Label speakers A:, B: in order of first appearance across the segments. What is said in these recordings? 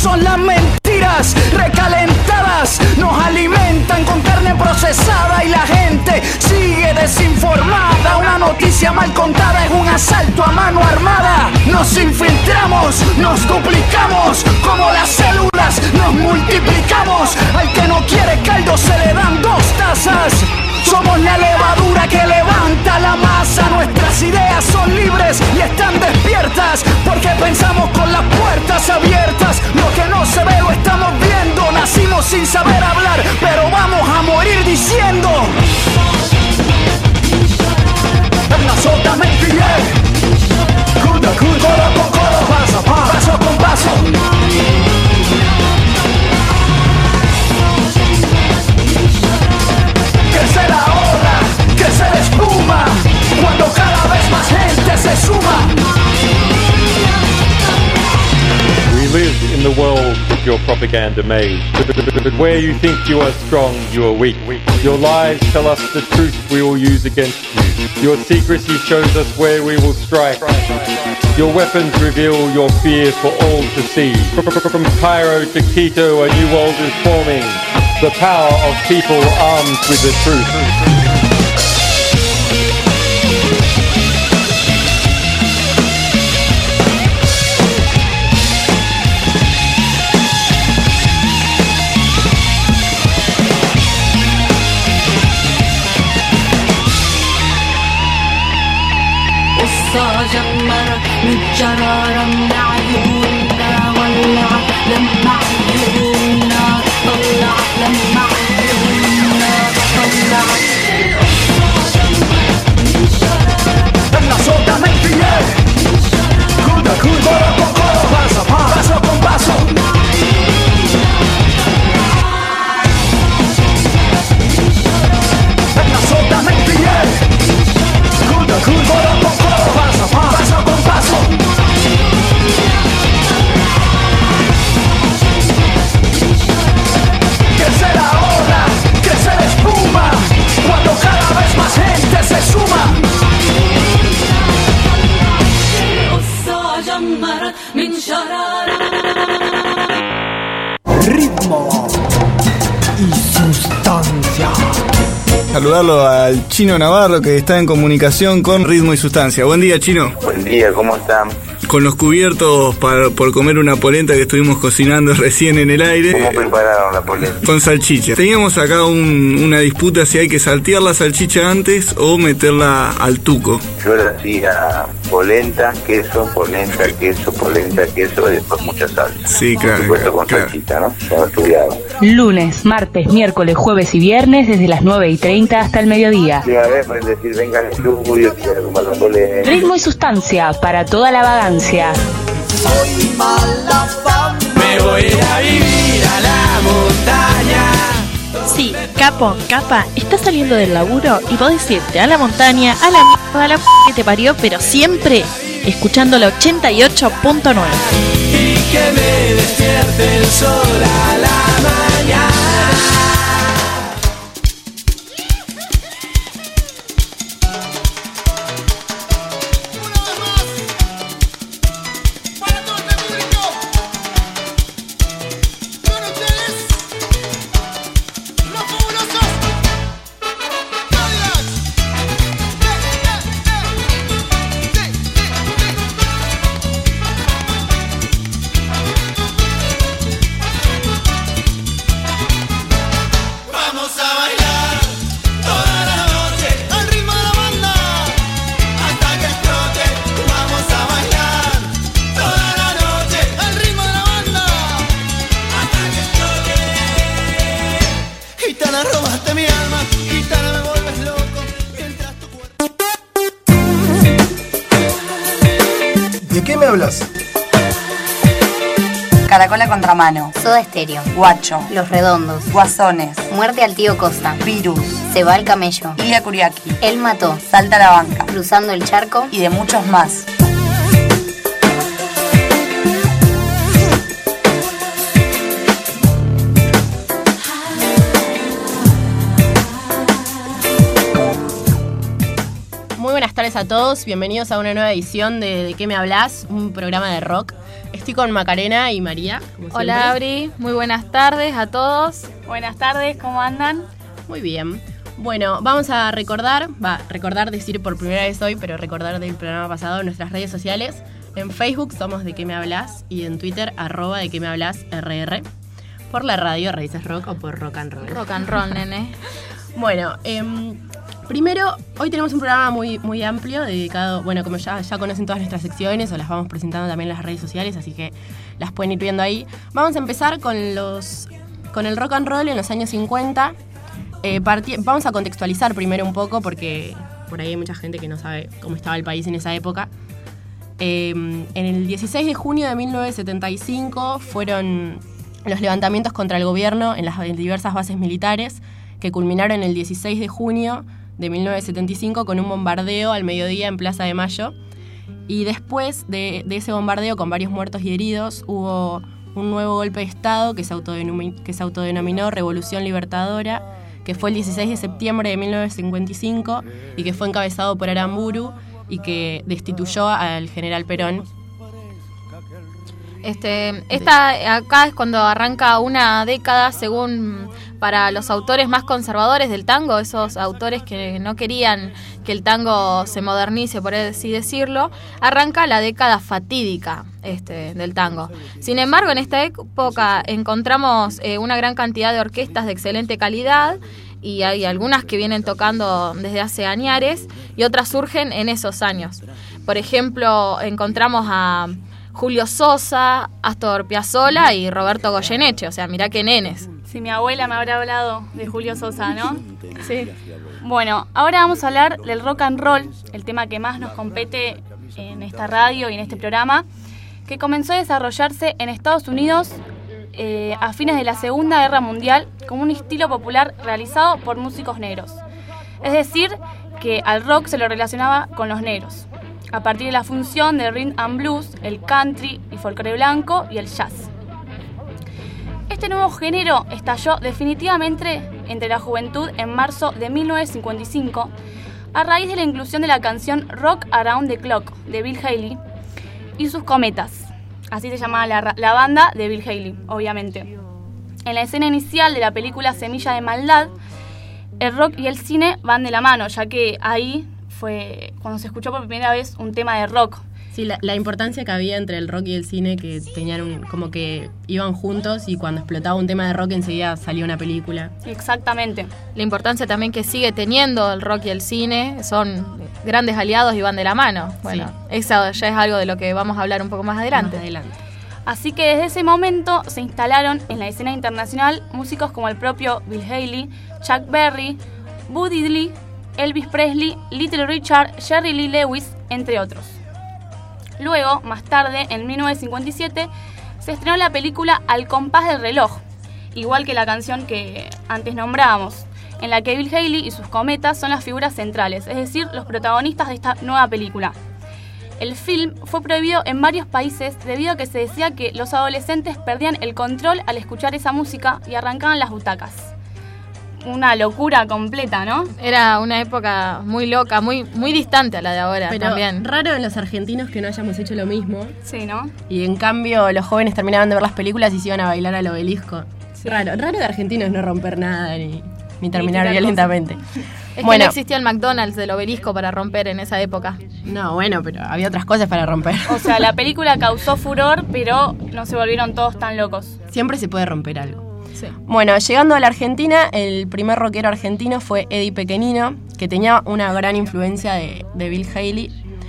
A: son las mentiras recalentadas. Nos alimentan con carne procesada y la gente sigue desinformada. Una noticia mal contada es un asalto a mano armada. Nos infiltramos, nos duplicamos, como las células nos multiplicamos. Al que no quiere caldo se le dan 2 tazas. Somos la levadura que levanta la masa. Nuestras ideas son libres y están despiertas, porque pensamos con las puertas abiertas. Lo que no se ve lo estamos viendo. Nacimos sin saber hablar, pero vamos a morir diciendo. Absolutamente bien. Coro con coro, paso con paso. Crece la ola, crece la espuma, cuando cada vez más gente se suma.
B: We live in the world of your propaganda maze. But where you think you are strong, you are weak. Your lies tell us the truth we will use against you. Your secrecy shows us where we will strike. Your weapons reveal your fear for all to see. From Cairo to Quito, a new world is forming. The power of people armed with the truth.
C: جمر متجرارا بعيوننا ولع لما عيوننا طلع لما عيوننا طلع
A: Absolutamente bien. Coro con coro, paso con paso. Absolutamente bien. Coro con coro, paso con paso. Crece la ola, crece la espuma, cuando cada vez más gente se suma. Ritmo y sustancia.
D: Saludarlo al Chino Navarro, que está en comunicación con Ritmo y Sustancia. Buen día, Chino.
E: Buen día, ¿cómo están?
D: Con los cubiertos por comer una polenta que estuvimos cocinando recién en el aire.
E: ¿Cómo prepararon la polenta?
D: Con salchicha. Teníamos acá una disputa si hay que saltear la salchicha antes o meterla al tuco.
E: Yo le hacía polenta, queso, y después mucha salsa.
D: Sí, claro.
E: Por supuesto, con salchicha, ¿no? Todo estudiado.
F: Lunes, martes, miércoles, jueves y viernes desde las 9:30 hasta el mediodía.
E: Sí, a ver, pueden decir, venga al estudio, quiero comer la polenta.
F: Ritmo y sustancia para toda la vagancia.
A: Soy mala fama.
G: Me voy a vivir a la montaña.
H: Sí, capo, capa, estás saliendo del laburo y podés irte a la montaña, a la mierda, a la que te parió, pero siempre escuchando la 88.9.
G: Y que me despierte el sol a la mañana.
A: ¿De qué me hablas?
I: Caracola Contramano,
J: Soda Estéreo,
I: Guacho,
J: Los Redondos,
I: Guasones,
J: Muerte al Tío Costa,
I: Virus,
J: Se va el Camello,
I: Ilia Kuriaki,
J: Él Mató,
I: Salta la Banca,
J: Cruzando el Charco
I: y de muchos más.
H: Muy buenas tardes
K: tardes a todos, bienvenidos a una nueva edición de qué me hablas, un programa de rock. Estoy con Macarena y María, como siempre.
L: Hola Abri, muy buenas tardes a todos.
M: Buenas tardes, ¿cómo andan?
K: Muy bien. Bueno, vamos a recordar decir por primera vez hoy, pero recordar del programa pasado en nuestras redes sociales. En Facebook somos De Qué Me Hablas y en Twitter @De Qué Me Hablas RR. Por la radio Raíces Rock o por Rock and Roll.
L: Rock and Roll, nene.
K: Bueno, primero, hoy tenemos un programa muy amplio dedicado, bueno, como ya conocen todas nuestras secciones o las vamos presentando también en las redes sociales, así que las pueden ir viendo ahí. Vamos a empezar con el rock and roll en los años 50. Vamos a contextualizar primero un poco porque por ahí hay mucha gente que no sabe cómo estaba el país en esa época. En el 16 de junio de 1975 fueron los levantamientos contra el gobierno en las diversas bases militares que culminaron el 16 de junio de 1975 con un bombardeo al mediodía en Plaza de Mayo. Y después de ese bombardeo con varios muertos y heridos hubo un nuevo golpe de Estado que se autodenominó Revolución Libertadora, que fue el 16 de septiembre de 1955 y que fue encabezado por Aramburu y que destituyó al general Perón.
L: Acá es cuando arranca una década, según para los autores más conservadores del tango, esos autores que no querían que el tango se modernice, por así decirlo, arranca la década fatídica del tango. Sin embargo, en esta época encontramos una gran cantidad de orquestas de excelente calidad y hay algunas que vienen tocando desde hace añares y otras surgen en esos años. Por ejemplo, encontramos a Julio Sosa, Astor Piazzolla y Roberto Goyeneche, o sea, mirá qué nenes.
M: Sí, mi abuela me habrá hablado de Julio Sosa, ¿no? Sí. Bueno, ahora vamos a hablar del rock and roll, el tema que más nos compete en esta radio y en este programa, que comenzó a desarrollarse en Estados Unidos a fines de la Segunda Guerra Mundial como un estilo popular realizado por músicos negros. Es decir, que al rock se lo relacionaba con los negros, a partir de la función del rhythm and blues, el country, el folclore blanco y el jazz. Este nuevo género estalló definitivamente entre la juventud en marzo de 1955 a raíz de la inclusión de la canción Rock Around the Clock de Bill Haley y sus Cometas. Así se llamaba la banda de Bill Haley, obviamente. En la escena inicial de la película Semilla de Maldad, el rock y el cine van de la mano, ya que ahí fue cuando se escuchó por primera vez un tema de rock.
K: Sí, la importancia que había entre el rock y el cine, que tenían como que iban juntos y cuando explotaba un tema de rock enseguida salía una película.
M: Exactamente.
L: La importancia también que sigue teniendo el rock y el cine, son grandes aliados y van de la mano. Bueno, sí. Eso ya es algo de lo que vamos a hablar un poco más adelante.
M: Así que desde ese momento se instalaron en la escena internacional músicos como el propio Bill Haley, Chuck Berry, Buddy Lee, Elvis Presley, Little Richard, Jerry Lee Lewis, entre otros. Luego, más tarde, en 1957, se estrenó la película Al compás del reloj, igual que la canción que antes nombrábamos, en la que Bill Haley y sus Cometas son las figuras centrales, es decir, los protagonistas de esta nueva película. El film fue prohibido en varios países debido a que se decía que los adolescentes perdían el control al escuchar esa música y arrancaban las butacas. Una locura completa, ¿no?
L: Era una época muy loca, muy distante a la de ahora.
K: Pero
L: también.
K: Raro en los argentinos que no hayamos hecho lo mismo.
M: Sí, ¿no?
K: Y en cambio los jóvenes terminaban de ver las películas y se iban a bailar al Obelisco. Sí. Raro de argentinos no romper nada ni terminar violentamente.
L: Es que no existía el McDonald's del Obelisco para romper en esa época.
K: No, bueno, pero había otras cosas para romper.
M: O sea, la película causó furor, pero no se volvieron todos tan locos.
K: Siempre se puede romper algo.
M: Sí.
K: Bueno, llegando a la Argentina, el primer rockero argentino fue Eddie Pequenino, que tenía una gran influencia de Bill Haley,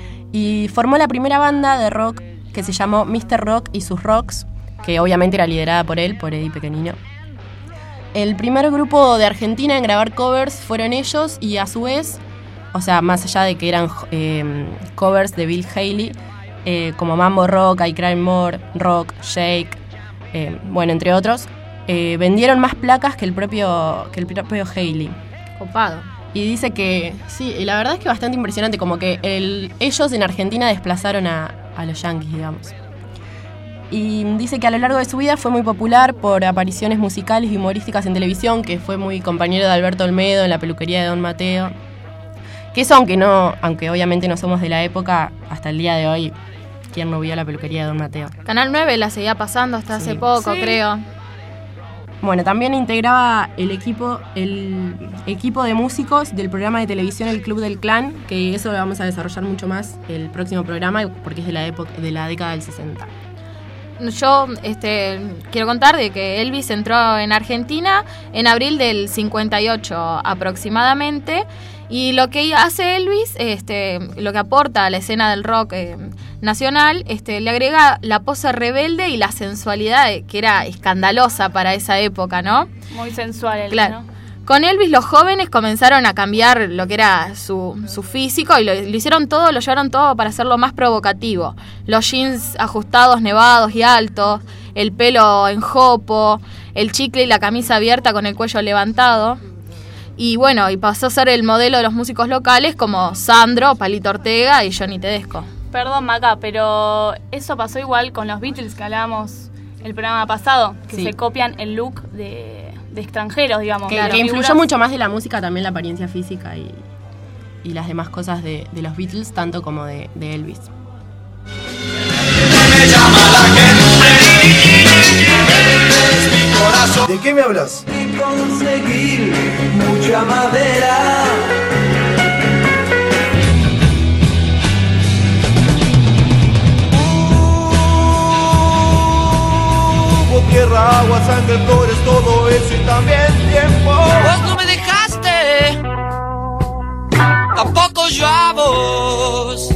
K: y formó la primera banda de rock que se llamó Mr. Rock y sus Rocks, que obviamente era liderada por Eddie Pequenino. El primer grupo de Argentina en grabar covers fueron ellos y a su vez, o sea, más allá de que eran covers de Bill Haley, como Mambo Rock, I Cry More, Rock, Shake, entre otros, vendieron más placas que el propio Haley.
L: Copado.
K: Y dice que, sí, la verdad es que bastante impresionante, como que ellos en Argentina desplazaron a los yankees, digamos. Y dice que a lo largo de su vida fue muy popular por apariciones musicales y humorísticas en televisión, que fue muy compañero de Alberto Olmedo en La peluquería de Don Mateo. Que eso, aunque obviamente no somos de la época, hasta el día de hoy, ¿quién no vio La peluquería de Don Mateo?
L: Canal 9 la seguía pasando hasta hace poco, creo.
K: Bueno, también integraba el equipo de músicos del programa de televisión El Club del Clan, que eso lo vamos a desarrollar mucho más el próximo programa, porque es de la década del 60.
L: Yo quiero contar de que Elvis entró en Argentina en abril del 58 aproximadamente, y lo que hace Elvis, lo que aporta a la escena del rock nacional, le agrega la pose rebelde y la sensualidad que era escandalosa para esa época, ¿no?
M: Muy sensual Elvis,
L: claro.
M: ¿no?
L: Con Elvis los jóvenes comenzaron a cambiar lo que era su físico y lo hicieron todo, lo llevaron todo para hacerlo más provocativo. Los jeans ajustados, nevados y altos, el pelo en jopo, el chicle y la camisa abierta con el cuello levantado. Y bueno, y pasó a ser el modelo de los músicos locales como Sandro, Palito Ortega y Johnny Tedesco.
M: Perdón, Maca, pero eso pasó igual con los Beatles que hablábamos el programa pasado, que se copian el look de extranjeros, digamos.
K: Que influyó mucho más de la música también la apariencia física y las demás cosas de los Beatles, tanto como de Elvis.
N: ¿De qué me hablas?
G: Y conseguir mucha madera.
N: Tierra, agua, sangre, flores, todo eso y también tiempo.
G: Vos no me dejaste, tampoco yo a vos.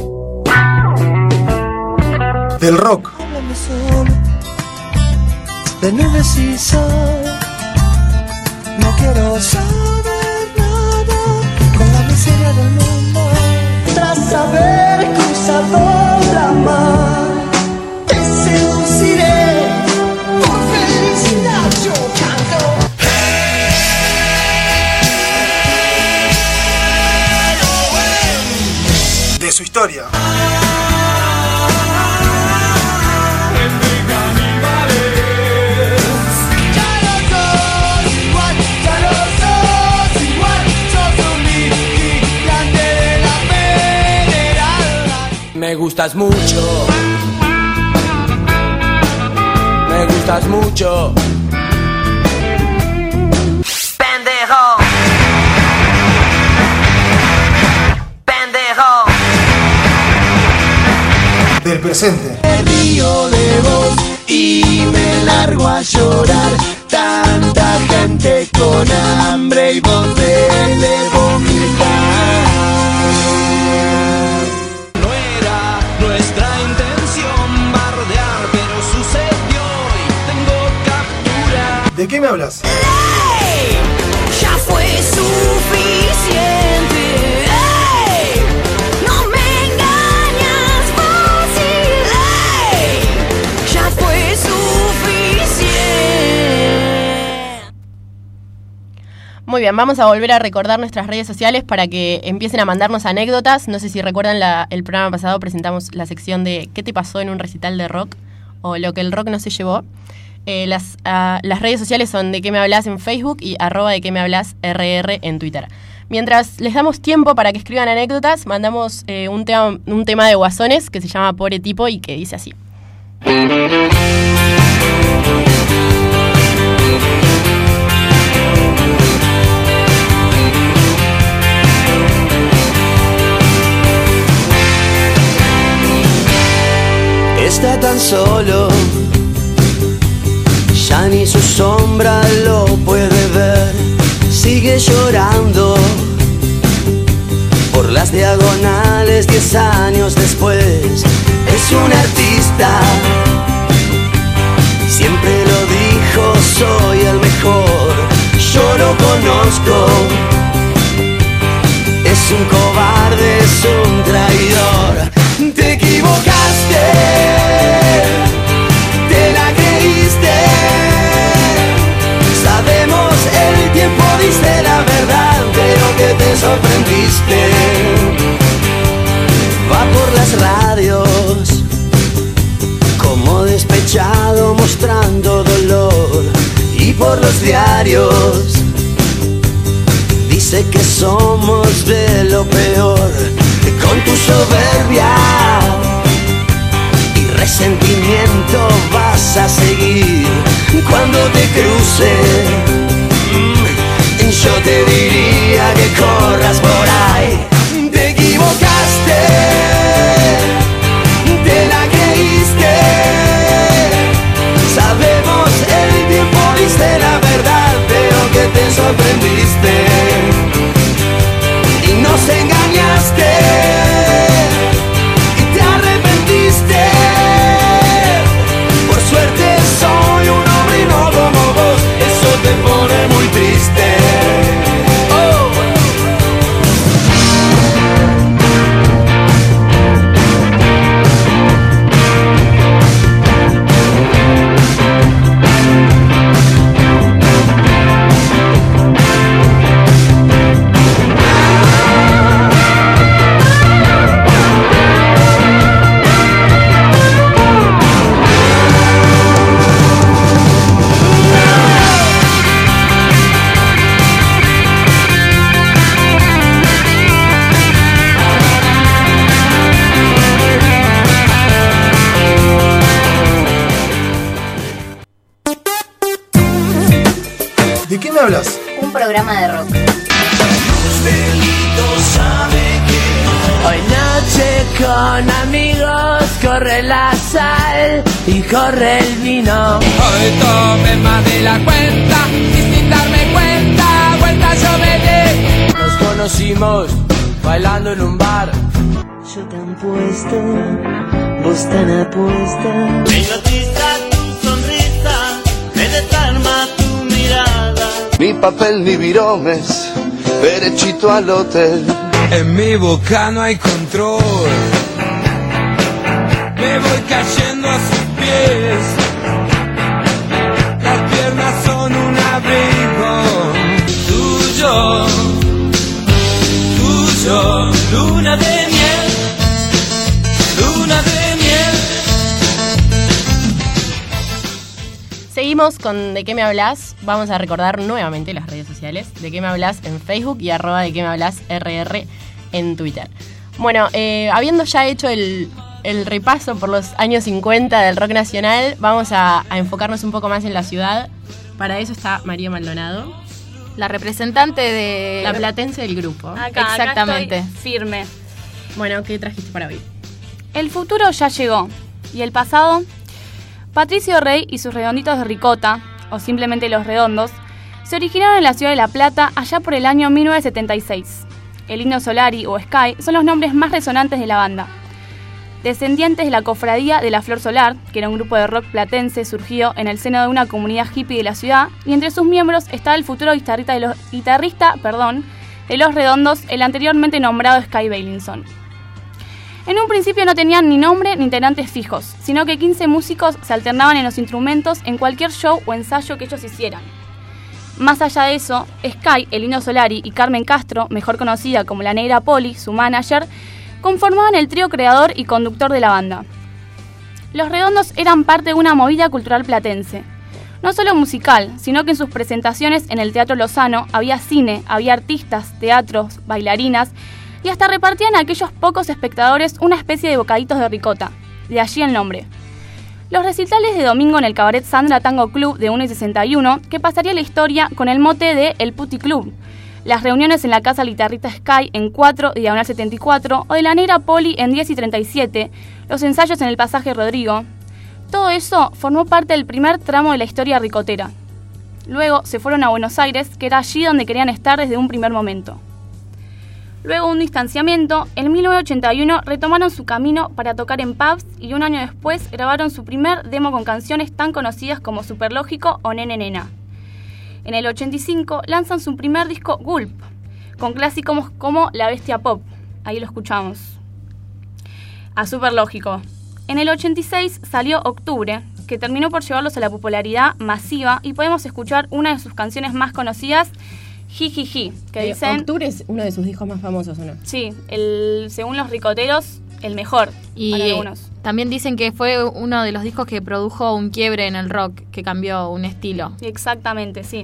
N: Del rock.
G: Háblame solo, de nubes y sol. No quiero saber nada con la miseria del mundo. Tras haber cruzado la mar, te seduciré.
N: De su historia.
G: Me gustas mucho. Me gustas mucho. Pendejo. Pendejo.
N: Del presente.
G: Me río de vos y me largo a llorar. Tanta gente con hambre y vos de vomitar. No era nuestra intención bardear, pero sucedió y tengo captura.
N: ¿De qué me hablas?
G: ¡Ey! Ya fue suficiente. ¡Ey! No me engañas fácil. ¡Ey! Ya fue suficiente.
K: Muy bien, vamos a volver a recordar nuestras redes sociales para que empiecen a mandarnos anécdotas. No sé si recuerdan el programa pasado, presentamos la sección de ¿qué te pasó en un recital de rock? O lo que el rock no se llevó. Las redes sociales son De Qué Me Hablas en Facebook y @De Qué Me Hablas RR en Twitter. Mientras les damos tiempo para que escriban anécdotas, mandamos un tema de Guasones que se llama Pobre Tipo y que dice así.
G: Está tan solo, ya ni su sombra lo puede ver. Sigue llorando por las diagonales 10 años después. Es un artista, siempre lo dijo, soy el mejor. Yo lo conozco, es un cobarde, es un traidor. Te equivocaste, te la creíste. Sabemos, el tiempo dice la verdad, pero que te sorprendiste. Va por las radios como despechado mostrando dolor, y por los diarios Sé que somos de lo peor, con tu soberbia y resentimiento vas a seguir. Cuando te cruce, yo te diría que corras por ahí. Te equivocaste, te la creíste. Sabemos, el tiempo dice la verdad, pero que te sorprendiste y nos engañaste y te arrepentiste. Por suerte soy un hombre y no como vos, eso te pone muy triste.
O: ¿De qué me hablas?
J: Un programa de rock.
G: Hoy noche con amigos corre la sal y corre el vino.
P: Hoy tomé más de la cuenta y sin darme cuenta, vuelta yo me di.
G: Nos conocimos bailando en un bar.
Q: Yo tan puesto, vos tan apuesta.
R: Me hipnotiza tu sonrisa, me desarma tu mirada.
N: Ni papel ni viromes, derechito al hotel.
P: En mi boca no hay control, me voy cayendo a sus pies. Las piernas son un abrigo tuyo, tuyo. Luna de miel, luna de miel.
K: Seguimos con ¿De qué me hablas? Vamos a recordar nuevamente las redes sociales. ¿De qué me hablas? En Facebook y @de qué me hablas RR en Twitter. Bueno, habiendo ya hecho el repaso por los años 50 del rock nacional, vamos a enfocarnos un poco más en la ciudad. Para eso está María Maldonado,
L: la representante de...
K: la platense del grupo.
L: Exactamente.
M: Acá estoy firme.
K: Bueno, ¿qué trajiste para hoy?
M: El futuro ya llegó. ¿Y el pasado? Patricio Rey y sus redonditos de ricota, o simplemente Los Redondos, se originaron en la ciudad de La Plata allá por el año 1976. El Indio Solari o Sky son los nombres más resonantes de la banda. Descendientes de la cofradía de la Flor Solar, que era un grupo de rock platense surgido en el seno de una comunidad hippie de la ciudad, y entre sus miembros estaba el futuro guitarrista de Los Redondos, el anteriormente nombrado Sky Bailinson. En un principio no tenían ni nombre ni integrantes fijos, sino que 15 músicos se alternaban en los instrumentos en cualquier show o ensayo que ellos hicieran. Más allá de eso, Sky, el Indio Solari y Carmen Castro, mejor conocida como la Negra Poli, su manager, conformaban el trío creador y conductor de la banda. Los Redondos eran parte de una movida cultural platense. No solo musical, sino que en sus presentaciones en el Teatro Lozano había cine, había artistas, teatros, bailarinas, y hasta repartían a aquellos pocos espectadores una especie de bocaditos de ricota. De allí el nombre. Los recitales de domingo en el Cabaret Sandra Tango Club de 1:61, que pasaría la historia con el mote de El Puti Club. Las reuniones en la casa guitarrista Sky en 4 diagonal 74 o de la Negra Poli en 10:37, los ensayos en el Pasaje Rodrigo. Todo eso formó parte del primer tramo de la historia ricotera. Luego se fueron a Buenos Aires, que era allí donde querían estar desde un primer momento. Luego de un distanciamiento, en 1981 retomaron su camino para tocar en pubs y un año después grabaron su primer demo con canciones tan conocidas como Superlógico o Nene Nena. En el 85 lanzan su primer disco Gulp, con clásicos como La Bestia Pop, ahí lo escuchamos, a Superlógico. En el 86 salió Octubre, que terminó por llevarlos a la popularidad masiva y podemos escuchar una de sus canciones más conocidas, Jijiji, que dicen...
K: Octubre es uno de sus discos más famosos, ¿o no?
M: Sí, según los ricoteros, el mejor.
L: Y
M: para algunos.
L: También dicen que fue uno de los discos que produjo un quiebre en el rock, que cambió un estilo.
M: Exactamente, sí.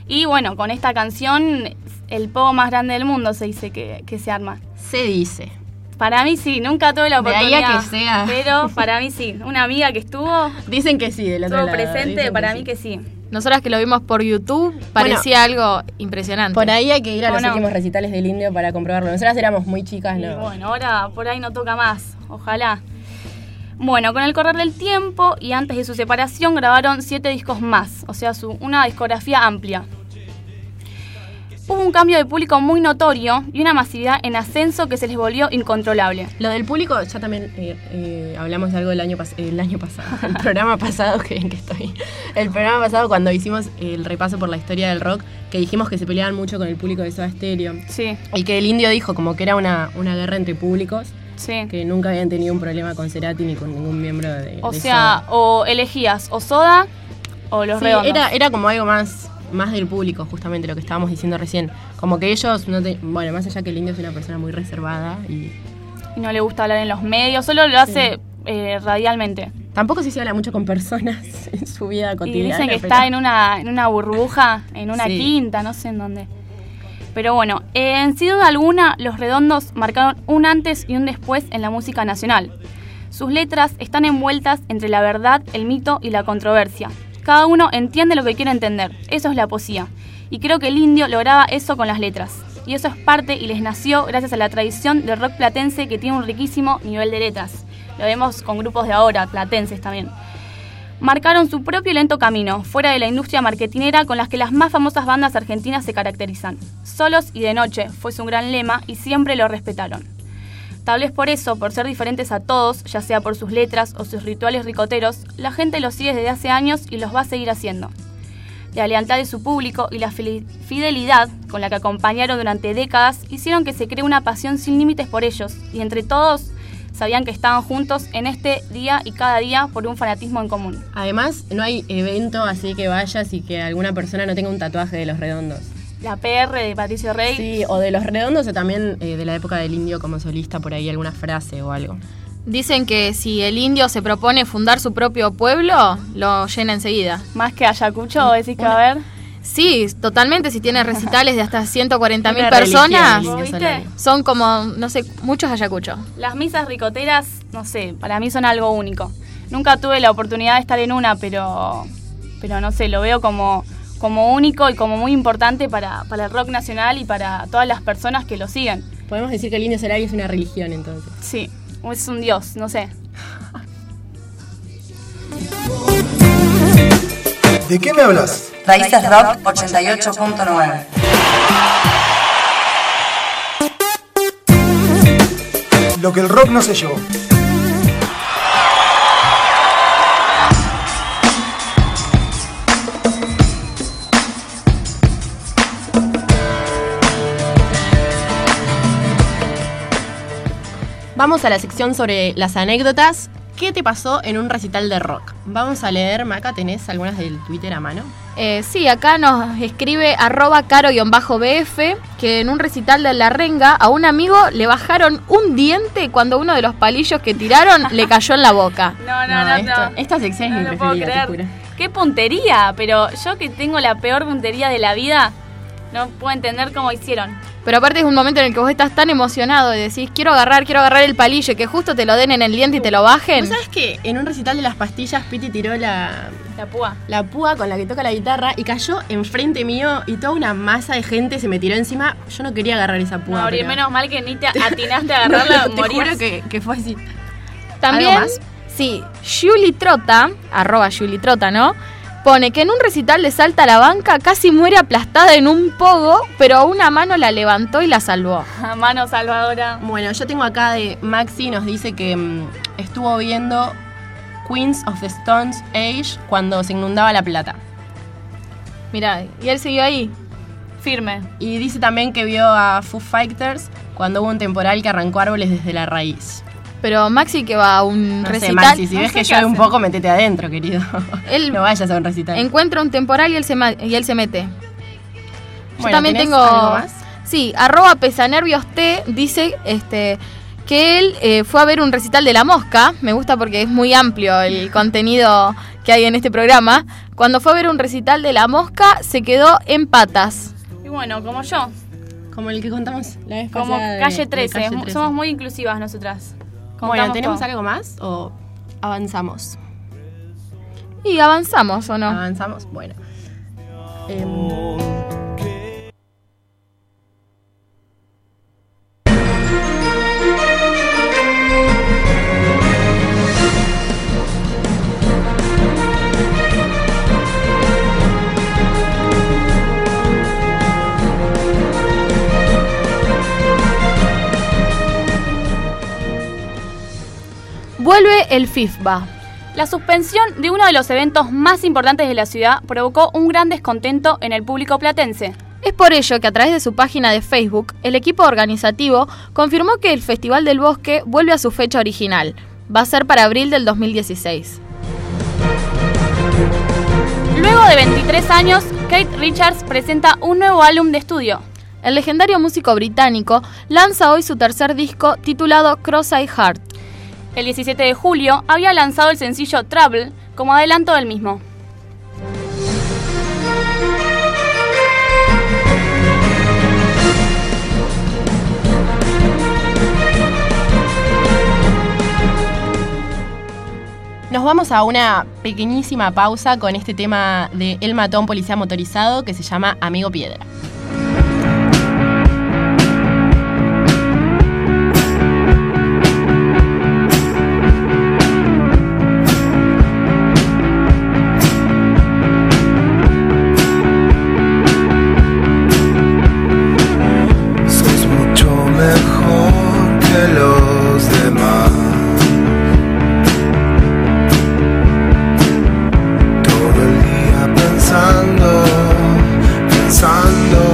M: Y bueno, con esta canción, el pogo más grande del mundo se dice que se arma.
K: Se dice.
M: Para mí sí, nunca tuve la oportunidad.
K: De ahí a que sea.
M: Pero para mí sí. Una amiga que estuvo.
K: Dicen que sí, del otro lado.
M: Estuvo presente, para mí que sí.
L: Nosotras que lo vimos por YouTube, parecía algo impresionante.
K: Por ahí hay que ir a los últimos recitales del Indio para comprobarlo. Nosotras éramos muy chicas, ¿no?
M: Y bueno, ahora por ahí no toca más. Ojalá. Bueno, con el correr del tiempo y antes de su separación grabaron 7 discos más. O sea, una discografía amplia. Hubo un cambio de público muy notorio y una masividad en ascenso que se les volvió incontrolable.
K: Lo del público, ya también hablamos de algo el año pasado, el programa pasado, que estoy. El programa pasado cuando hicimos el repaso por la historia del rock, que dijimos que se peleaban mucho con el público de Soda Stereo.
M: Sí.
K: Y que el Indio dijo como que era una guerra entre públicos.
M: Sí.
K: Que nunca habían tenido un problema con Cerati ni con ningún miembro de
M: Soda. O elegías o Soda o Los Redondos.
K: Era como algo más del público, justamente lo que estábamos diciendo recién. Como que ellos, bueno, más allá que el Indio es una persona muy reservada y
M: no le gusta hablar en los medios, solo lo hace radialmente.
K: Tampoco se habla mucho con personas en su vida cotidiana.
M: Y dicen que está en una burbuja, en una quinta, no sé en dónde. Pero bueno, en sin duda alguna, Los Redondos marcaron un antes y un después en la música nacional. Sus letras están envueltas entre la verdad, el mito y la controversia. Cada uno entiende lo que quiere entender. Eso es la poesía. Y creo que el Indio lograba eso con las letras. Y eso es parte y les nació gracias a la tradición del rock platense que tiene un riquísimo nivel de letras. Lo vemos con grupos de ahora, platenses también. Marcaron su propio lento camino, fuera de la industria marketinera con las que las más famosas bandas argentinas se caracterizan. Solos y de noche fue su gran lema y siempre lo respetaron. Tal vez por eso, por ser diferentes a todos, ya sea por sus letras o sus rituales ricoteros, la gente los sigue desde hace años y los va a seguir haciendo. La lealtad de su público y la fidelidad con la que acompañaron durante décadas hicieron que se cree una pasión sin límites por ellos, y entre todos sabían que estaban juntos en este día y cada día por un fanatismo en común.
K: Además, no hay evento así que vayas y que alguna persona no tenga un tatuaje de Los Redondos.
M: La PR de Patricio Rey.
K: Sí, o de Los Redondos o también de la época del Indio como solista, por ahí alguna frase o algo.
L: Dicen que si el Indio se propone fundar su propio pueblo, lo llena enseguida.
M: ¿Más que Ayacucho decís que va a haber?
L: Sí, totalmente. Si tiene recitales de hasta 140.000 personas,
M: ¿viste?
L: Son como, no sé, muchos Ayacucho.
M: Las misas ricoteras, no sé, para mí son algo único. Nunca tuve la oportunidad de estar en una, pero no sé, lo veo como único y como muy importante para el rock nacional y para todas las personas que lo siguen.
K: Podemos decir que el Indio Solari es una religión, entonces.
M: Sí, es un dios, no sé.
O: ¿De qué me hablas?
I: Raíces Rock 88.9.
O: Lo que el rock no se llevó.
K: Vamos a la sección sobre las anécdotas. ¿Qué te pasó en un recital de rock? Vamos a leer, Maca, ¿tenés algunas del Twitter a mano?
L: Sí, acá nos escribe @caro_bf que en un recital de La Renga a un amigo le bajaron un diente cuando uno de los palillos que tiraron le cayó en la boca.
M: No.
K: Esta sección es mi preferida, te juro.
M: ¡Qué puntería! Pero yo que tengo la peor puntería de la vida, no puedo entender cómo hicieron.
L: Pero aparte es un momento en el que vos estás tan emocionado y decís, quiero agarrar el palillo y que justo te lo den en el diente y te lo bajen.
K: ¿Vos sabés que en un recital de las pastillas Piti tiró la púa con la que toca la guitarra y cayó enfrente mío y toda una masa de gente se me tiró encima? Yo no quería agarrar esa púa.
M: No, pero menos mal que ni te atinaste a agarrarla.
K: No, te juro que fue así.
L: También,
K: ¿algo más?
L: Sí, Julie Trota, @Julie Trota, ¿no? Pone que en un recital de Salta a la Banca casi muere aplastada en un pogo, pero una mano la levantó y la salvó.
M: Mano salvadora.
K: Bueno, yo tengo acá de Maxi, nos dice que estuvo viendo Queens of the Stone Age cuando se inundaba La Plata.
L: Mirá, y él siguió ahí,
M: firme.
K: Y dice también que vio a Foo Fighters cuando hubo un temporal que arrancó árboles desde la raíz.
L: Pero Maxi que va a un recital...
K: Maxi, si ves que llueve un poco, metete adentro, querido.
L: Él
K: no vayas a un recital.
L: Encuentra un temporal y él se mete.
K: Bueno,
L: yo también tengo...
K: ¿algo más?
L: Sí, @pesanerviost dice que él fue a ver un recital de La Mosca. Me gusta porque es muy amplio el contenido que hay en este programa, cuando fue a ver un recital de La Mosca, se quedó en patas.
M: Y bueno, como yo.
K: Como el que contamos la vez pasada.
M: Como Calle 13.
K: Calle 13.
M: Somos muy inclusivas nosotras.
K: Bueno, ¿tenemos
M: todo.
K: algo más o avanzamos?
L: Y avanzamos, ¿o no?
K: Avanzamos, bueno.
L: Vuelve el FIFBA.
M: La suspensión de uno de los eventos más importantes de la ciudad provocó un gran descontento en el público platense.
L: Es por ello que a través de su página de Facebook, el equipo organizativo confirmó que el Festival del Bosque vuelve a su fecha original. Va a ser para abril del 2016.
M: Luego de 23 años, Keith Richards presenta un nuevo álbum de estudio.
L: El legendario músico británico lanza hoy su tercer disco titulado Cross-Eyed Heart.
M: El 17 de julio había lanzado el sencillo Trouble como adelanto del mismo.
K: Nos vamos a una pequeñísima pausa con este tema de El Matón Policía Motorizado que se llama Amigo Piedra.
G: Pensando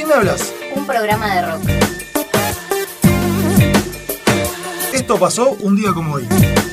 O: me hablas?
J: Un programa de rock.
O: Esto pasó un día como hoy.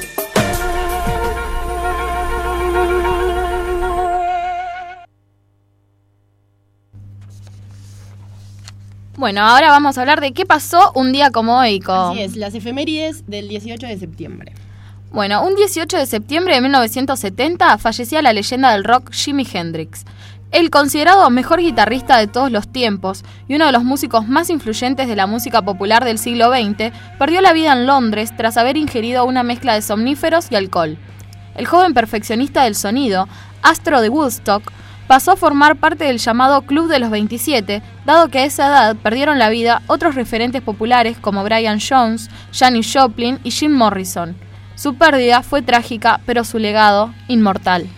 L: Bueno, ahora vamos a hablar de qué pasó un día como hoy.
K: Así es, las efemérides del 18 de septiembre.
L: Bueno, un 18 de septiembre de 1970 fallecía la leyenda del rock Jimi Hendrix. El considerado mejor guitarrista de todos los tiempos y uno de los músicos más influyentes de la música popular del siglo XX, perdió la vida en Londres tras haber ingerido una mezcla de somníferos y alcohol. El joven perfeccionista del sonido, astro de Woodstock, pasó a formar parte del llamado Club de los 27, dado que a esa edad perdieron la vida otros referentes populares como Brian Jones, Janis Joplin y Jim Morrison. Su pérdida fue trágica, pero su legado, inmortal.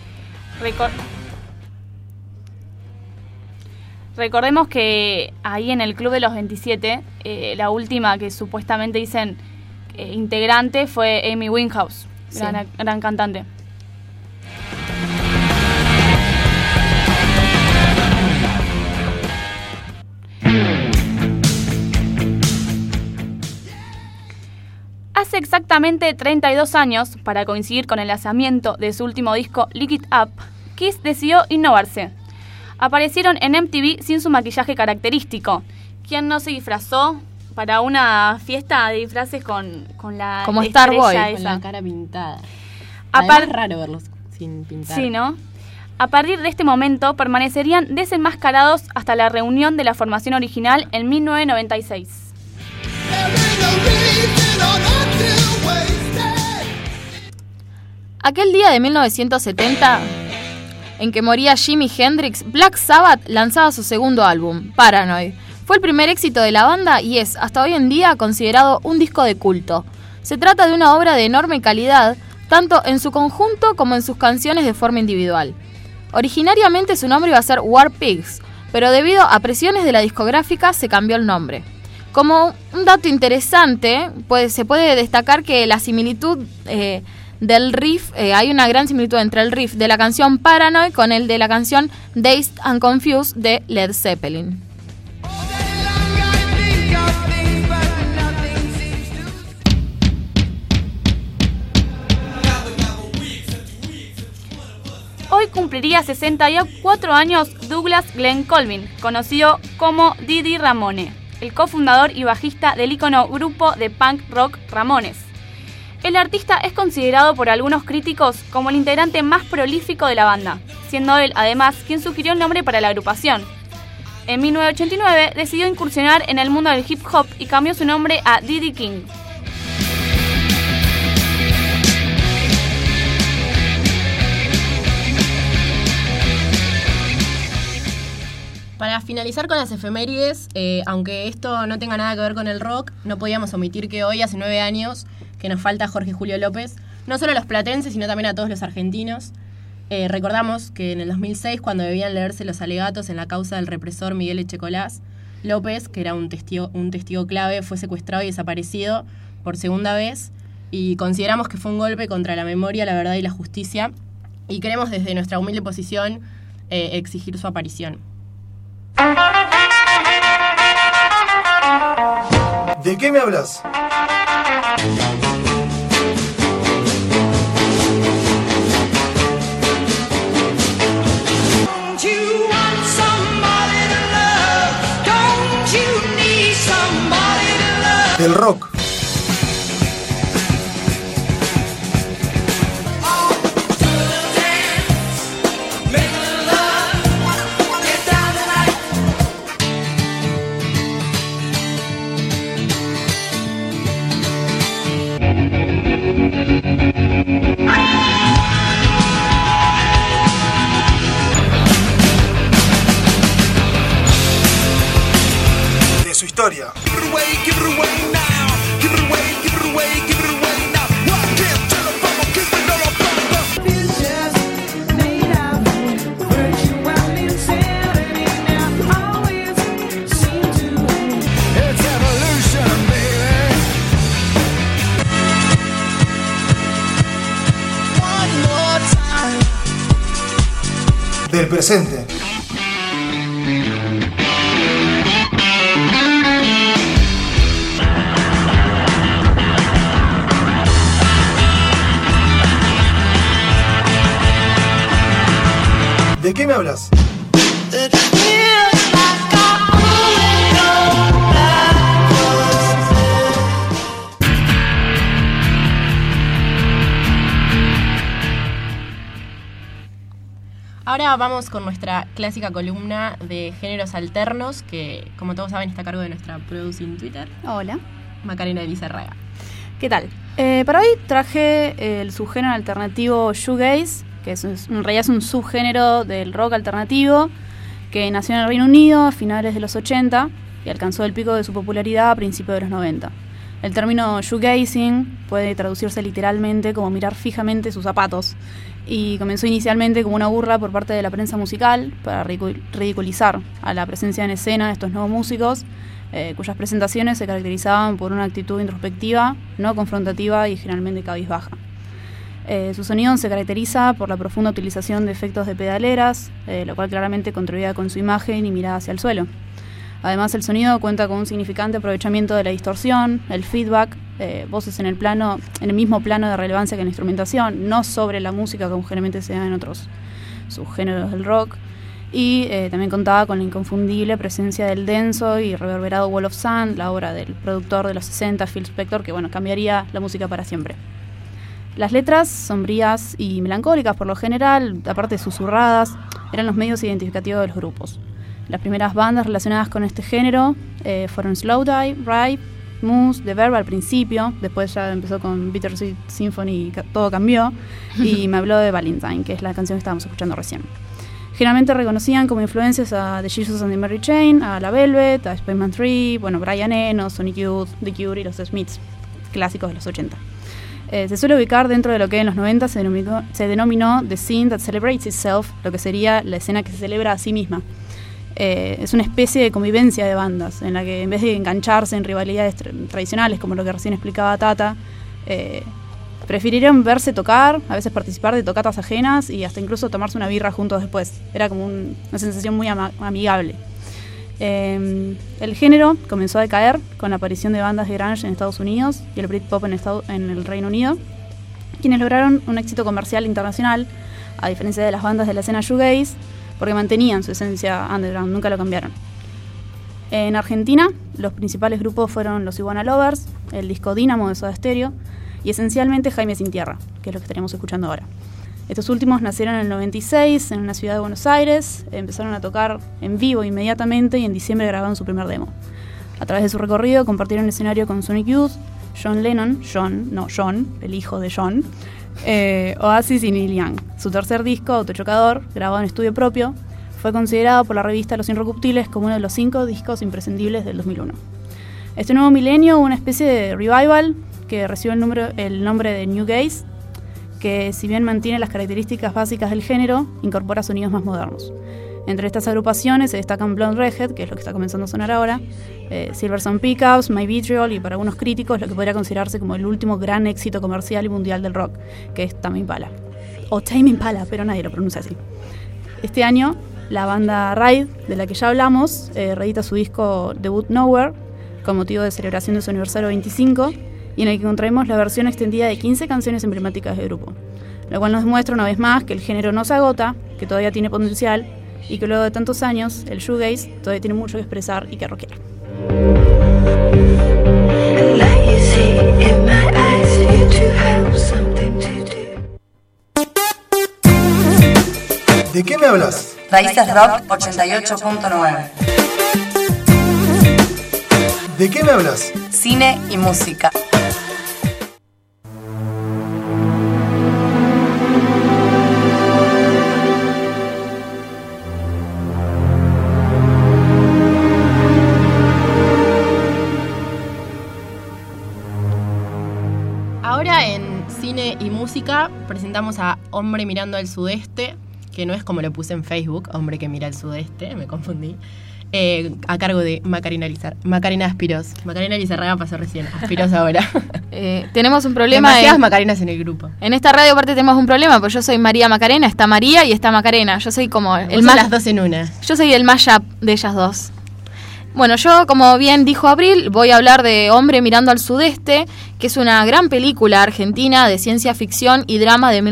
M: Recordemos que ahí en el Club de los 27, la última que supuestamente dicen integrante fue Amy Winehouse,
L: Sí.
M: gran cantante. Hace exactamente 32 años, para coincidir con el lanzamiento de su último disco Lick It Up, Kiss decidió innovarse. Aparecieron en MTV sin su maquillaje característico. ¿Quién no se disfrazó para una fiesta de disfraces con la
L: Como Starboy,
M: estrella
K: Con
M: esa?
K: la cara pintada.
M: Apar-
K: Es raro verlos sin pintar.
M: Sí, ¿no? A partir de este momento permanecerían desenmascarados hasta la reunión de la formación original en 1996.
L: Aquel día de 1970, en que moría Jimi Hendrix, Black Sabbath lanzaba su segundo álbum, Paranoid. Fue el primer éxito de la banda y es, hasta hoy en día, considerado un disco de culto. Se trata de una obra de enorme calidad, tanto en su conjunto como en sus canciones de forma individual. Originariamente su nombre iba a ser War Pigs, pero debido a presiones de la discográfica se cambió el nombre. Como un dato interesante, se puede destacar que la similitud del riff, hay una gran similitud entre el riff de la canción Paranoid con el de la canción Dazed and Confused de Led Zeppelin.
M: Hoy cumpliría 64 años Douglas Glenn Colvin, conocido como Didi Ramone, el cofundador y bajista del ícono grupo de punk rock Ramones. El artista es considerado por algunos críticos como el integrante más prolífico de la banda, siendo él, además, quien sugirió el nombre para la agrupación. En 1989 decidió incursionar en el mundo del hip hop y cambió su nombre a Diddy King.
K: Para finalizar con las efemérides, aunque esto no tenga nada que ver con el rock, no podíamos omitir que hoy, hace 9 años, que nos falta Jorge Julio López, no solo a los platenses, sino también a todos los argentinos. Recordamos que en el 2006, cuando debían leerse los alegatos en la causa del represor Miguel Echecolás, López, que era un testigo clave, fue secuestrado y desaparecido por segunda vez, y consideramos que fue un golpe contra la memoria, la verdad y la justicia, y queremos desde nuestra humilde posición exigir su aparición.
O: ¿De qué me hablas? Del rock. De su historia. Del presente. qué me hablas?
K: Ahora vamos con nuestra clásica columna de géneros alternos, que como todos saben está a cargo de nuestra producing Twitter.
S: Hola.
K: Macarena Elizarraga.
S: ¿Qué tal? Para hoy traje el subgénero alternativo shoegaze, que en realidad es un subgénero del rock alternativo que nació en el Reino Unido a finales de los 80 y alcanzó el pico de su popularidad a principios de los 90. El término shoegazing puede traducirse literalmente como mirar fijamente sus zapatos y comenzó inicialmente como una burla por parte de la prensa musical para ridiculizar a la presencia en escena de estos nuevos músicos, cuyas presentaciones se caracterizaban por una actitud introspectiva, no confrontativa y generalmente cabizbaja. Su sonido se caracteriza por la profunda utilización de efectos de pedaleras, lo cual claramente contribuía con su imagen y mirada hacia el suelo. Además, el sonido cuenta con un significante aprovechamiento de la distorsión, el feedback, voces en el mismo plano de relevancia que la instrumentación, no sobre la música como generalmente se da en otros subgéneros del rock. Y también contaba con la inconfundible presencia del denso y reverberado Wall of Sound, la obra del productor de los 60, Phil Spector, que cambiaría la música para siempre. Las letras, sombrías y melancólicas por lo general, aparte susurradas, eran los medios identificativos de los grupos. Las primeras bandas relacionadas con este género fueron Slowdive, Ripe, Moose, The Verb al principio, después ya empezó con Bittersweet Symphony y todo cambió, y me habló de Valentine, que es la canción que estábamos escuchando recién. Generalmente reconocían como influencias a The Jesus and the Mary Chain, a La Velvet, a Spaceman 3, Brian Eno, Sonic Youth, The Cure y los Smiths, clásicos de los 80. Se suele ubicar dentro de lo que en los 90 se denominó The Scene That Celebrates Itself, lo que sería la escena que se celebra a sí misma. Es una especie de convivencia de bandas, en la que en vez de engancharse en rivalidades tradicionales, como lo que recién explicaba Tata, prefirieron verse tocar, a veces participar de tocatas ajenas y hasta incluso tomarse una birra juntos después. Era como una sensación muy amigable. El género comenzó a decaer con la aparición de bandas de grunge en Estados Unidos y el Britpop en el Reino Unido, quienes lograron un éxito comercial internacional, a diferencia de las bandas de la escena shoegaze, porque mantenían su esencia underground, nunca lo cambiaron. En Argentina, los principales grupos fueron los Iguana Lovers, el disco Dínamo de Soda Stereo y esencialmente Jaime Sin Tierra, que es lo que estaríamos escuchando ahora. Estos últimos nacieron en el 96 en una ciudad de Buenos Aires, empezaron a tocar en vivo inmediatamente y en diciembre grabaron su primer demo. A través de su recorrido compartieron escenario con Sonic Youth, John Lennon, John, el hijo de John, Oasis y Neil Young. Su tercer disco, Autochocador, grabado en estudio propio, fue considerado por la revista Los Inrecuptibles como uno de los 5 discos imprescindibles del 2001. Este nuevo milenio hubo una especie de revival que recibió el nombre de New Gaze, que si bien mantiene las características básicas del género, incorpora sonidos más modernos. Entre estas agrupaciones se destacan Blonde Redhead, que es lo que está comenzando a sonar ahora, Silverstone Pickups, My Vitriol y para algunos críticos lo que podría considerarse como el último gran éxito comercial y mundial del rock, que es Tame Impala. O Tame Impala, pero nadie lo pronuncia así. Este año, la banda Ride, de la que ya hablamos, reedita su disco debut Nowhere, con motivo de celebración de su aniversario 25, y en el que encontraremos la versión extendida de 15 canciones emblemáticas del grupo, lo cual nos demuestra una vez más que el género no se agota, que todavía tiene potencial y que luego de tantos años el shoegaze todavía tiene mucho que expresar y que rockear.
O: ¿De qué me hablas?
I: Raíces Rock 88.9.
O: ¿De qué me hablas?
I: Cine y música.
K: Ahora en cine y música presentamos a Hombre mirando al sudeste, que no es como lo puse en Facebook, Hombre que mira al sudeste, me confundí, a cargo de Macarena Aspiros. Macarena Elizarraga pasó recién, Aspiros ahora.
L: Tenemos un problema.
K: Demasiadas Macarenas en el grupo.
L: En esta radio aparte tenemos un problema, porque yo soy María Macarena, está María y está Macarena. Yo soy como
K: las dos en una.
L: Yo soy el mashup de ellas dos. Bueno, yo, como bien dijo Abril, voy a hablar de Hombre mirando al sudeste, que es una gran película argentina de ciencia ficción y drama de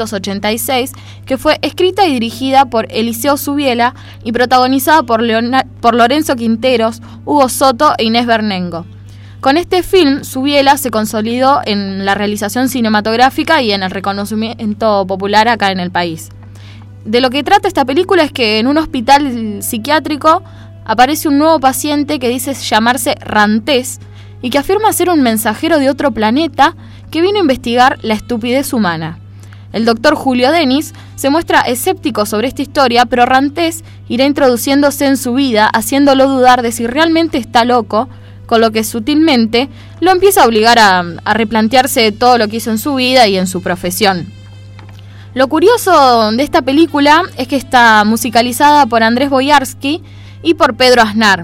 L: 1986, que fue escrita y dirigida por Eliseo Subiela y protagonizada por Lorenzo Quinteros, Hugo Soto e Inés Bernengo. Con este film, Subiela se consolidó en la realización cinematográfica y en el reconocimiento popular acá en el país. De lo que trata esta película es que en un hospital psiquiátrico aparece un nuevo paciente que dice llamarse Rantés y que afirma ser un mensajero de otro planeta que vino a investigar la estupidez humana. El doctor Julio Denis se muestra escéptico sobre esta historia, pero Rantés irá introduciéndose en su vida, haciéndolo dudar de si realmente está loco, con lo que sutilmente lo empieza a obligar a replantearse todo lo que hizo en su vida y en su profesión. Lo curioso de esta película es que está musicalizada por Andrés Boyarsky y por Pedro Aznar.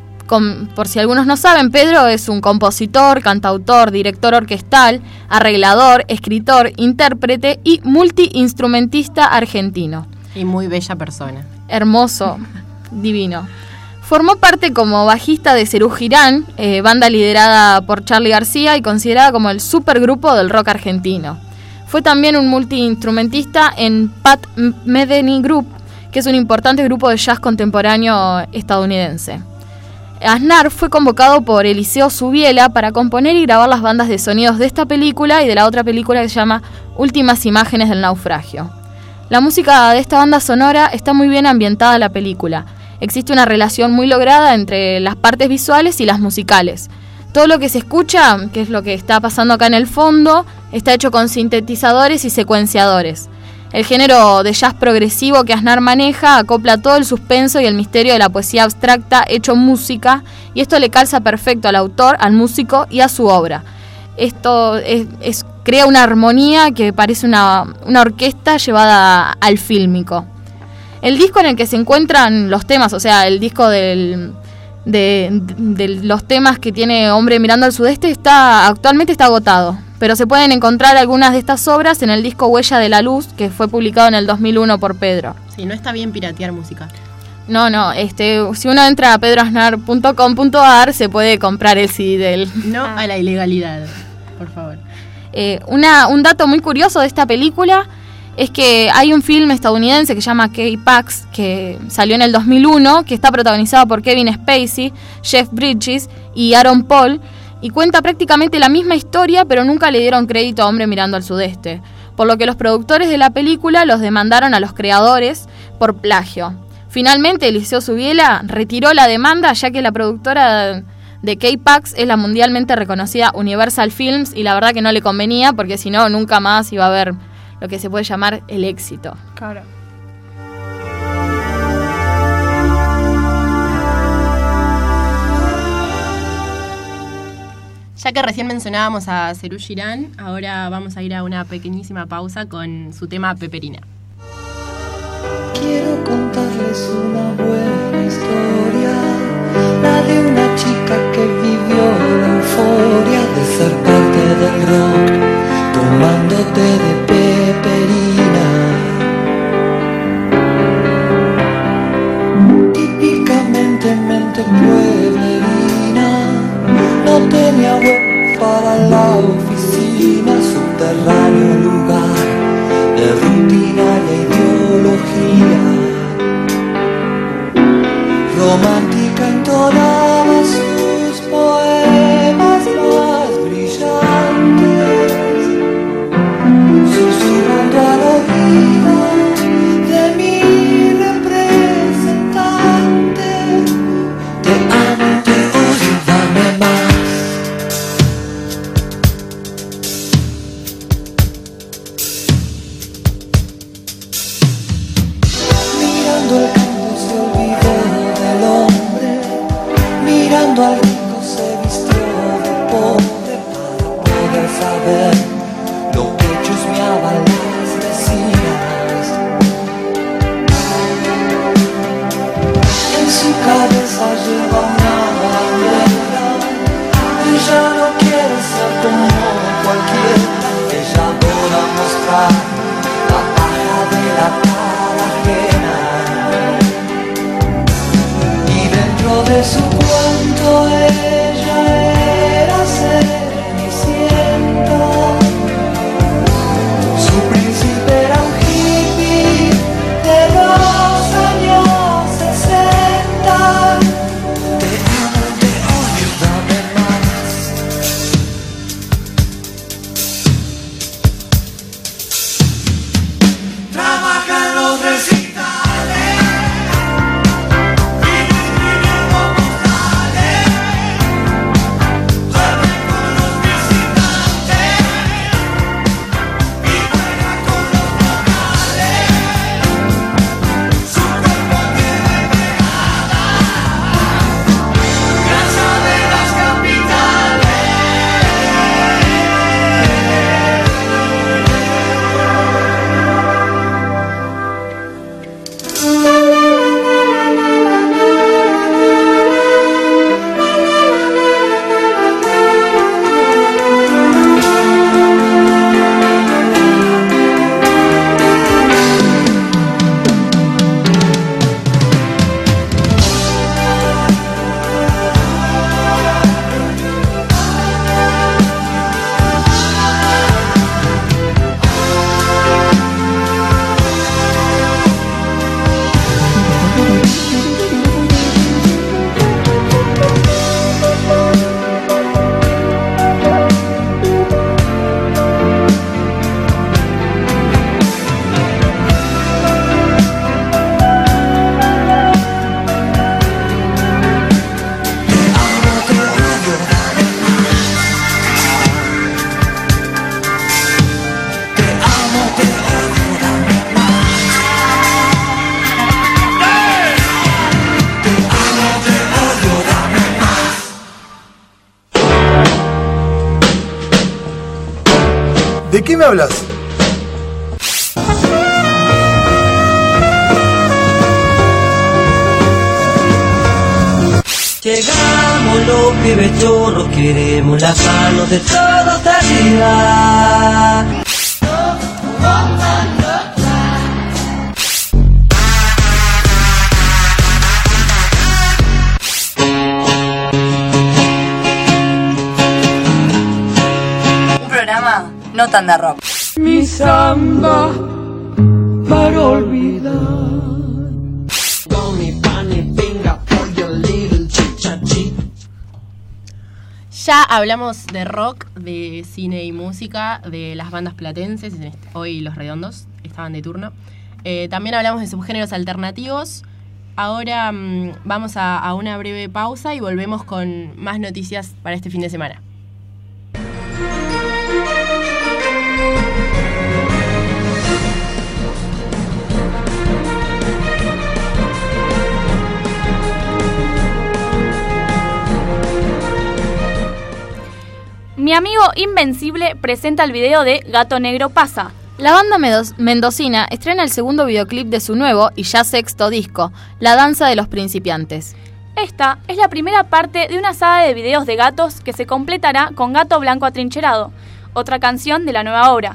L: Por si algunos no saben, Pedro es un compositor, cantautor, director orquestal, arreglador, escritor, intérprete y multiinstrumentista argentino.
K: Y muy bella persona.
L: Hermoso, divino. Formó parte como bajista de Serú Girán, banda liderada por Charly García y considerada como el supergrupo del rock argentino. Fue también un multiinstrumentista en Pat Metheny Group, que es un importante grupo de jazz contemporáneo estadounidense. Aznar fue convocado por Eliseo Subiela para componer y grabar las bandas de sonidos de esta película y de la otra película que se llama Últimas Imágenes del Naufragio. La música de esta banda sonora está muy bien ambientada en la película. Existe una relación muy lograda entre las partes visuales y las musicales. Todo lo que se escucha, que es lo que está pasando acá en el fondo, está hecho con sintetizadores y secuenciadores. El género de jazz progresivo que Aznar maneja acopla todo el suspenso y el misterio de la poesía abstracta hecho música, y esto le calza perfecto al autor, al músico y a su obra. Esto crea una armonía que parece una orquesta llevada al fílmico. El disco en el que se encuentran los temas, o sea, el disco de los temas que tiene Hombre Mirando al Sudeste actualmente está agotado, pero se pueden encontrar algunas de estas obras en el disco Huella de la Luz, que fue publicado en el 2001 por Pedro.
K: Sí, no está bien piratear música.
L: No, si uno entra a pedroaznar.com.ar se puede comprar el CD de él.
K: No a la ilegalidad, por favor.
L: Un dato muy curioso de esta película es que hay un film estadounidense que se llama K-Pax, que salió en el 2001, que está protagonizado por Kevin Spacey, Jeff Bridges y Aaron Paul, y cuenta prácticamente la misma historia, pero nunca le dieron crédito a Hombre Mirando al Sudeste, por lo que los productores de la película los demandaron a los creadores por plagio. Finalmente, Eliseo Subiela retiró la demanda, ya que la productora de K-Pax es la mundialmente reconocida Universal Films, y la verdad que no le convenía, porque si no, nunca más iba a haber lo que se puede llamar el éxito.
S: Claro.
K: Ya que recién mencionábamos a Serú Girán, ahora vamos a ir a una pequeñísima pausa con su tema Peperina.
G: Quiero contarles una buena historia, la de una chica que vivió la euforia de ser parte del rock, tomando té de peperina. Típicamente mente pueblerina, no tenía web para la oficina, subterráneo lugar de rutinaria ideología. Romántica entonaba sus poemas más brillantes, susurrando al oído de mi representante. Te amo, te odio, dame más. Mirando el campo se olvidó del hombre, mirando al rico se vistió de pobre para poder saber lo que chusmeaban las vecinas. En su cabeza lleva una bandera, ella no quiere ser como cualquiera, ella adora mostrar la paja de la cara ajena. De su cuento ella era Cenicienta.
O: qué me hablas?
Q: Llegamos los pibes chorros, queremos las manos de todos de arriba.
I: Un programa no tan de rock.
C: Mi samba para olvidar.
K: Ya hablamos de rock, de cine y música, de las bandas platenses, hoy Los Redondos estaban de turno. También hablamos de subgéneros alternativos. Ahora vamos a una breve pausa y volvemos con más noticias para este fin de semana.
M: Mi amigo Invencible presenta el video de Gato Negro Pasa.
L: La banda mendocina estrena el segundo videoclip de su nuevo y ya sexto disco, La Danza de los Principiantes.
M: Esta es la primera parte de una saga de videos de gatos que se completará con Gato Blanco Atrincherado, otra canción de la nueva obra.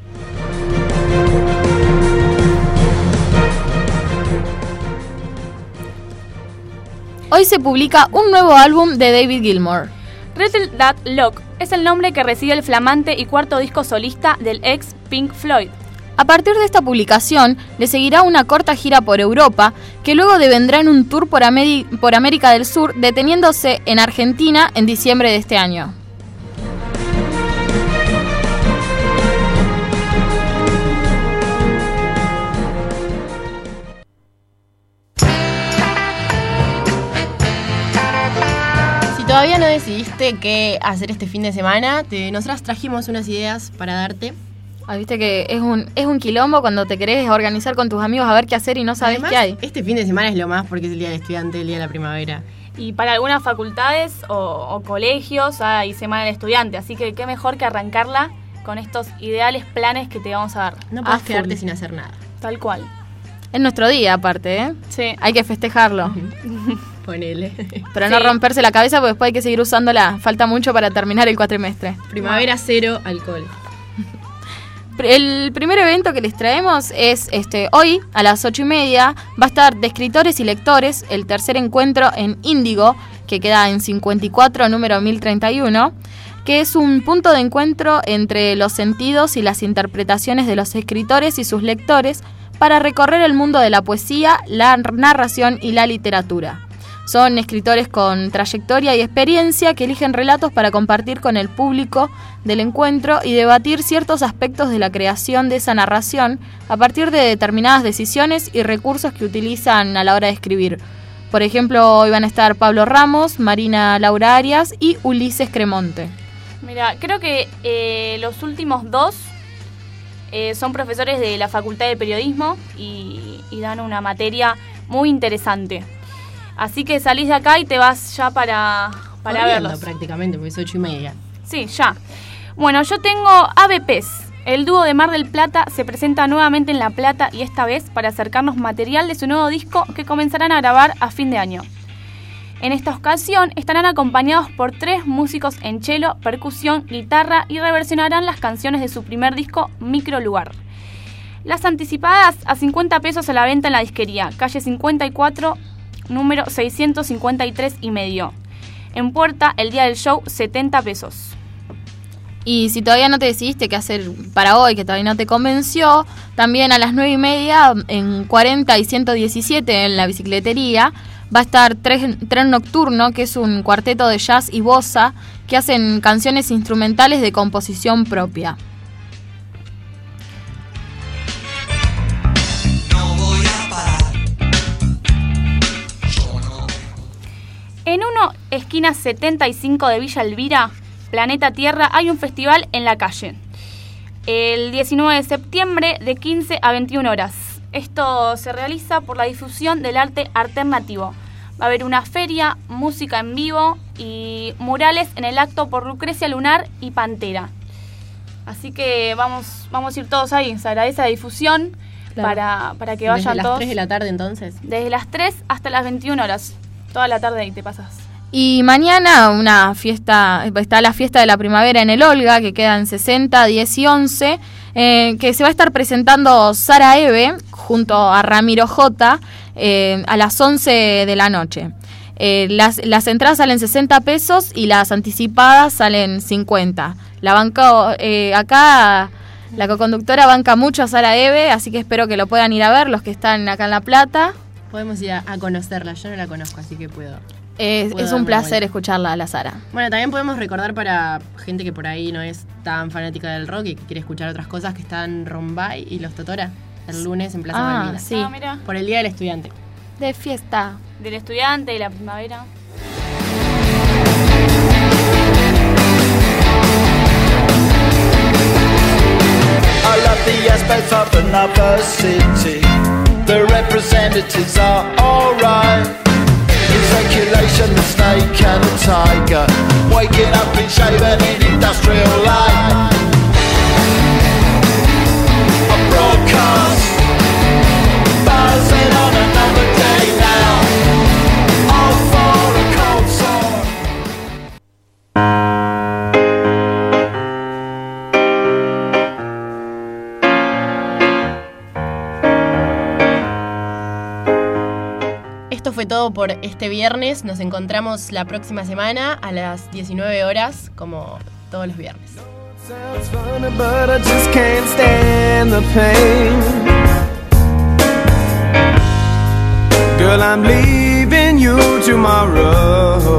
L: Hoy se publica un nuevo álbum de David Gilmour.
M: Rattle That Lock es el nombre que recibe el flamante y cuarto disco solista del ex Pink Floyd.
L: A partir de esta publicación, le seguirá una corta gira por Europa, que luego devendrá en un tour por América del Sur, deteniéndose en Argentina en diciembre de este año.
K: Todavía no decidiste qué hacer este fin de semana. Nosotras trajimos unas ideas para darte.
L: Viste que es un quilombo cuando te querés organizar con tus amigos a ver qué hacer y no sabes qué hay.
K: Este fin de semana es lo más porque es el día del estudiante, el día de la primavera.
M: Y para algunas facultades o colegios hay Semana del Estudiante, así que qué mejor que arrancarla con estos ideales planes que te vamos a dar.
K: No puedes quedarte sin hacer nada.
M: Tal cual.
L: Es nuestro día aparte, ¿eh?
M: Sí.
L: Hay que festejarlo.
K: Ponele.
L: Pero no romperse la cabeza porque después hay que seguir usándola. Falta mucho para terminar el cuatrimestre.
K: Primavera cero, alcohol.
L: El primer evento que les traemos es hoy a las 8:30. Va a estar de escritores y lectores, el tercer encuentro en Índigo, que queda en 54, número 1031, que es un punto de encuentro entre los sentidos y las interpretaciones de los escritores y sus lectores para recorrer el mundo de la poesía, la narración y la literatura. Son escritores con trayectoria y experiencia que eligen relatos para compartir con el público del encuentro y debatir ciertos aspectos de la creación de esa narración a partir de determinadas decisiones y recursos que utilizan a la hora de escribir. Por ejemplo, hoy van a estar Pablo Ramos, Marina Laura Arias y Ulises Cremonte.
M: Mira, creo que los últimos dos son profesores de la Facultad de Periodismo y dan una materia muy interesante. Así que salís de acá y te vas ya para verlos.
K: Prácticamente, porque es 8:30.
M: Sí, ya. Bueno, yo tengo ABPs. El dúo de Mar del Plata se presenta nuevamente en La Plata y esta vez para acercarnos material de su nuevo disco que comenzarán a grabar a fin de año. En esta ocasión estarán acompañados por 3 músicos en cello, percusión, guitarra y reversionarán las canciones de su primer disco, Micro Lugar. Las anticipadas a 50 pesos a la venta en la disquería, calle 54, número 653 y medio. En puerta, el día del show, 70 pesos.
L: Y si todavía no te decidiste qué hacer para hoy, que todavía no te convenció, también a las 9:30 en 40 y 117 en la bicicletería va a estar Tren Nocturno, que es un cuarteto de jazz y bossa que hacen canciones instrumentales de composición propia.
M: En 1, esquina 75 de Villa Elvira, Planeta Tierra, hay un festival en la calle. El 19 de septiembre de 15 a 21 horas. Esto se realiza por la difusión del arte alternativo. Va a haber una feria, música en vivo y murales en el acto por Lucrecia Lunar y Pantera. Así que vamos a ir todos ahí. Se agradece la difusión para que vayan
K: ¿Desde
M: todos.
K: las 3 de la tarde entonces?
M: Desde las 3 hasta las 21 horas. Toda la tarde ahí te pasas.
L: Y mañana está la fiesta de la primavera en el Olga, que quedan 60, 10 y 11, que se va a estar presentando Sara Eve junto a Ramiro J a las 11 de la noche. Las entradas salen 60 pesos y las anticipadas salen 50. La banca acá, la coconductora banca mucho a Sara Eve, así que espero que lo puedan ir a ver los que están acá en La Plata.
K: Podemos ir a conocerla, yo no la conozco, así que puedo.
L: Es un placer escucharla a la Sara.
K: Bueno, también podemos recordar para gente que por ahí no es tan fanática del rock y que quiere escuchar otras cosas, que están Rombay y Los Totora el lunes en Plaza Malvinas.
L: Sí.
M: Mira.
K: Por el Día del Estudiante.
L: De fiesta.
M: Del estudiante y la primavera.
N: I love the aspects of another city. The representatives are alright. In circulation, the snake and the tiger, waking up in shaven in industrial light. A broadcast, buzzing on another day now. All for a cold sore.
K: Esto fue todo por este viernes. Nos encontramos la próxima semana a las 19 horas, como todos los viernes.
P: Sounds funny, but I just can't stand the pain. Girl, I'm leaving you tomorrow.